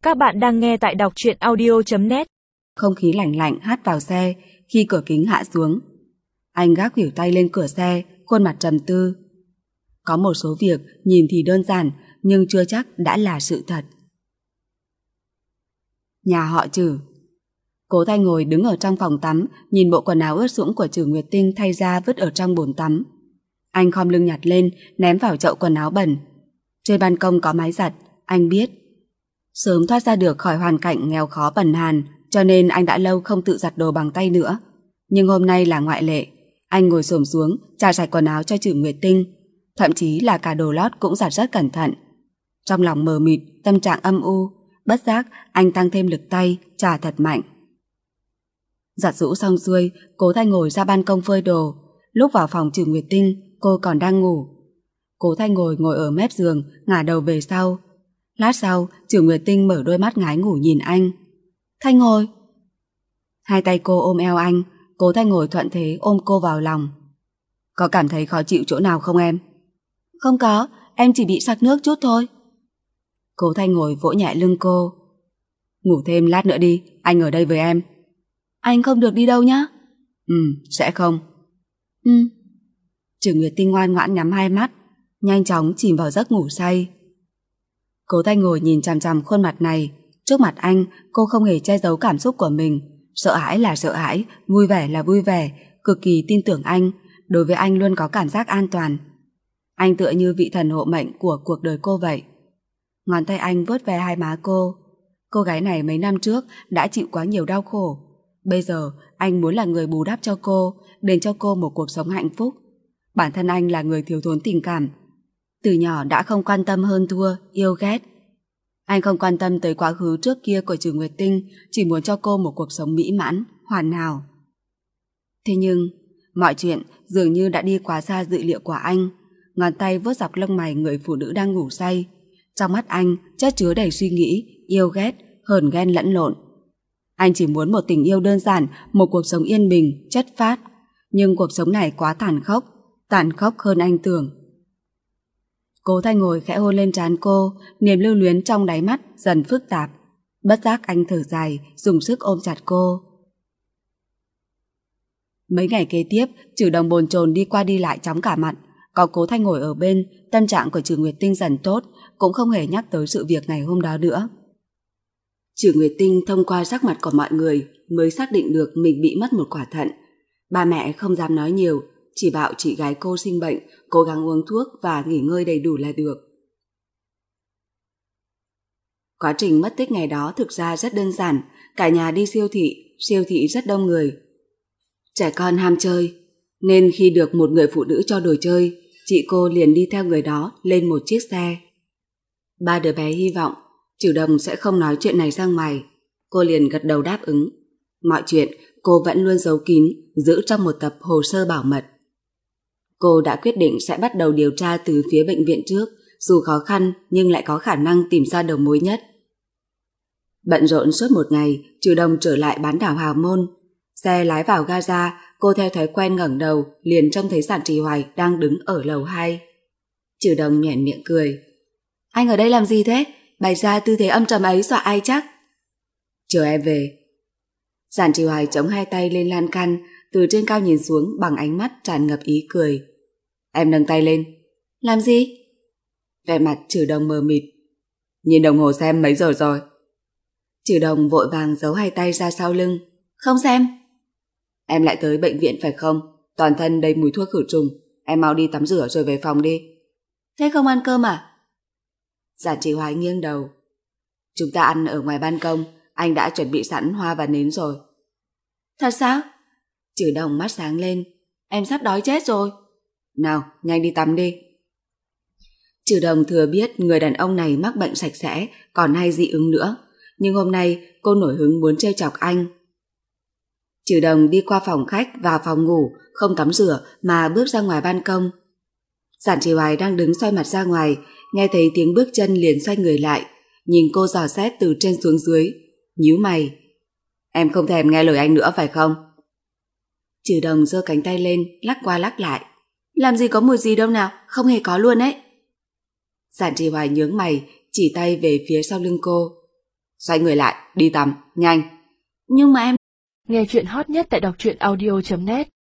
Các bạn đang nghe tại đọc truyện audio.net. Không khí lạnh lạnh hắt vào xe khi cửa kính hạ xuống. Anh gác khuỷu tay lên cửa xe, khuôn mặt trầm tư. Có một số việc nhìn thì đơn giản nhưng chưa chắc đã là sự thật. Nhà họ Trử. Cố Thanh ngồi đứng ở trong phòng tắm, nhìn bộ quần áo ướt sũng của Trử Nguyệt Tinh thay ra vứt ở trong bồn tắm. Anh khom lưng nhặt lên, ném vào chậu quần áo bẩn. Trên ban công có máy giặt, anh biết. Sớm thoát ra được khỏi hoàn cảnh nghèo khó bần hàn, cho nên anh đã lâu không tự giặt đồ bằng tay nữa. Nhưng hôm nay là ngoại lệ. Anh ngồi xổm xuống, chà sạch quần áo cho Trử Nguyệt Tinh. Thậm chí là cả đồ lót cũng giặt rất cẩn thận. Trong lòng mờ mịt, tâm trạng âm u, bất giác anh tăng thêm lực tay, chà thật mạnh. Giặt giũ xong xuôi, Cố Thanh ngồi ra ban công phơi đồ. Lúc vào phòng Trử Nguyệt Tinh, cô còn đang ngủ. Cố Thanh ngồi ở mép giường, ngả đầu về sau. Lát sau, Trử Nguyệt Tinh mở đôi mắt ngái ngủ nhìn anh. Thanh ngồi. Hai tay cô ôm eo anh, Cố Thanh ngồi thuận thế ôm cô vào lòng. Có cảm thấy khó chịu chỗ nào không em? Không có, em chỉ bị sặc nước chút thôi. Cố Thanh ngồi vỗ nhẹ lưng cô. Ngủ thêm lát nữa đi, anh ở đây với em. Anh không được đi đâu nhá. Sẽ không. Trử Nguyệt Tinh ngoan ngoãn nhắm hai mắt, nhanh chóng chìm vào giấc ngủ say. Cố Thanh ngồi nhìn chằm chằm khuôn mặt này. Trước mặt anh, cô không hề che giấu cảm xúc của mình. Sợ hãi là sợ hãi, vui vẻ là vui vẻ, cực kỳ tin tưởng anh. Đối với anh luôn có cảm giác an toàn. Anh tựa như vị thần hộ mệnh của cuộc đời cô vậy. Ngón tay anh vuốt ve hai má cô. Cô gái này mấy năm trước đã chịu quá nhiều đau khổ. Bây giờ anh muốn là người bù đắp cho cô, đền cho cô một cuộc sống hạnh phúc. Bản thân anh là người thiếu thốn tình cảm. Từ nhỏ đã không quan tâm hơn thua, yêu ghét. Anh không quan tâm tới quá khứ trước kia của Trử Nguyệt Tinh, chỉ muốn cho cô một cuộc sống mỹ mãn, hoàn hảo. Thế nhưng, mọi chuyện dường như đã đi quá xa dự liệu của anh. Ngón tay vuốt dọc lông mày người phụ nữ đang ngủ say. Trong mắt anh chất chứa đầy suy nghĩ, yêu ghét, hờn ghen lẫn lộn. Anh chỉ muốn một tình yêu đơn giản, một cuộc sống yên bình, chất phát. Nhưng cuộc sống này quá tàn khốc hơn anh tưởng. Cố Thanh ngồi khẽ hôn lên trán cô, niềm lưu luyến trong đáy mắt dần phức tạp. Bất giác anh thở dài, dùng sức ôm chặt cô. Mấy ngày kế tiếp, Trử Đồng bồn chồn đi qua đi lại chóng cả mặt. Có Cố Thanh ngồi ở bên, tâm trạng của Trử Nguyệt Tinh dần tốt, cũng không hề nhắc tới sự việc ngày hôm đó nữa. Trử Nguyệt Tinh thông qua sắc mặt của mọi người mới xác định được mình bị mất một quả thận. Ba mẹ không dám nói nhiều, chỉ bảo chị gái cô sinh bệnh, cố gắng uống thuốc và nghỉ ngơi đầy đủ là được. Quá trình mất tích ngày đó thực ra rất đơn giản, cả nhà đi siêu thị rất đông người. Trẻ con ham chơi, nên khi được một người phụ nữ cho đồ chơi, chị cô liền đi theo người đó lên một chiếc xe. Ba đứa bé hy vọng Trử Đồng sẽ không nói chuyện này ra ngoài. Cô liền gật đầu đáp ứng. Mọi chuyện cô vẫn luôn giấu kín, giữ trong một tập hồ sơ bảo mật. Cô đã quyết định sẽ bắt đầu điều tra từ phía bệnh viện trước, dù khó khăn nhưng lại có khả năng tìm ra đầu mối nhất. Bận rộn suốt một ngày, Trử Đồng trở lại bán đảo Hào Môn. Xe lái vào Gaza, cô theo thói quen ngẩng đầu, liền trông thấy Giản Trì Hoài đang đứng ở lầu 2. Trử Đồng nhoẻn miệng cười. Anh ở đây làm gì thế? Bày ra tư thế âm trầm ấy dọa ai chắc? Chờ em về. Giản Trì Hoài chống hai tay lên lan can, từ trên cao nhìn xuống bằng ánh mắt tràn ngập ý cười. Em nâng tay lên. Làm gì? Vẻ mặt Trử Đồng mờ mịt. Nhìn đồng hồ xem mấy giờ rồi. Trử Đồng vội vàng giấu hai tay ra sau lưng. Không xem. Em lại tới bệnh viện phải không? Toàn thân đầy mùi thuốc khử trùng. Em mau đi tắm rửa rồi về phòng đi. Thế không ăn cơm à? Giản Trì Hoài nghiêng đầu. Chúng ta ăn ở ngoài ban công, anh đã chuẩn bị sẵn hoa và nến rồi. Thật sao? Trử Đồng mắt sáng lên. Em sắp đói chết rồi. Nào, nhanh đi tắm đi. Trử Đồng thừa biết người đàn ông này mắc bệnh sạch sẽ, còn hay dị ứng nữa. Nhưng hôm nay cô nổi hứng muốn trêu chọc anh. Trử Đồng đi qua phòng khách vào phòng ngủ, không tắm rửa mà bước ra ngoài ban công. Giản Trì Hoài đang đứng xoay mặt ra ngoài, nghe thấy tiếng bước chân liền xoay người lại, nhìn cô dò xét từ trên xuống dưới, nhíu mày. Em không thèm nghe lời anh nữa phải không? Trử Đồng giơ cánh tay lên, lắc qua lắc lại. Làm gì có mùi gì đâu nào, không hề có luôn ấy. Giản Trì Hoài nhướng mày, chỉ tay về phía sau lưng cô. Xoay người lại, đi tắm, nhanh. Nhưng mà em... Nghe chuyện hot nhất tại đọc truyện audio.net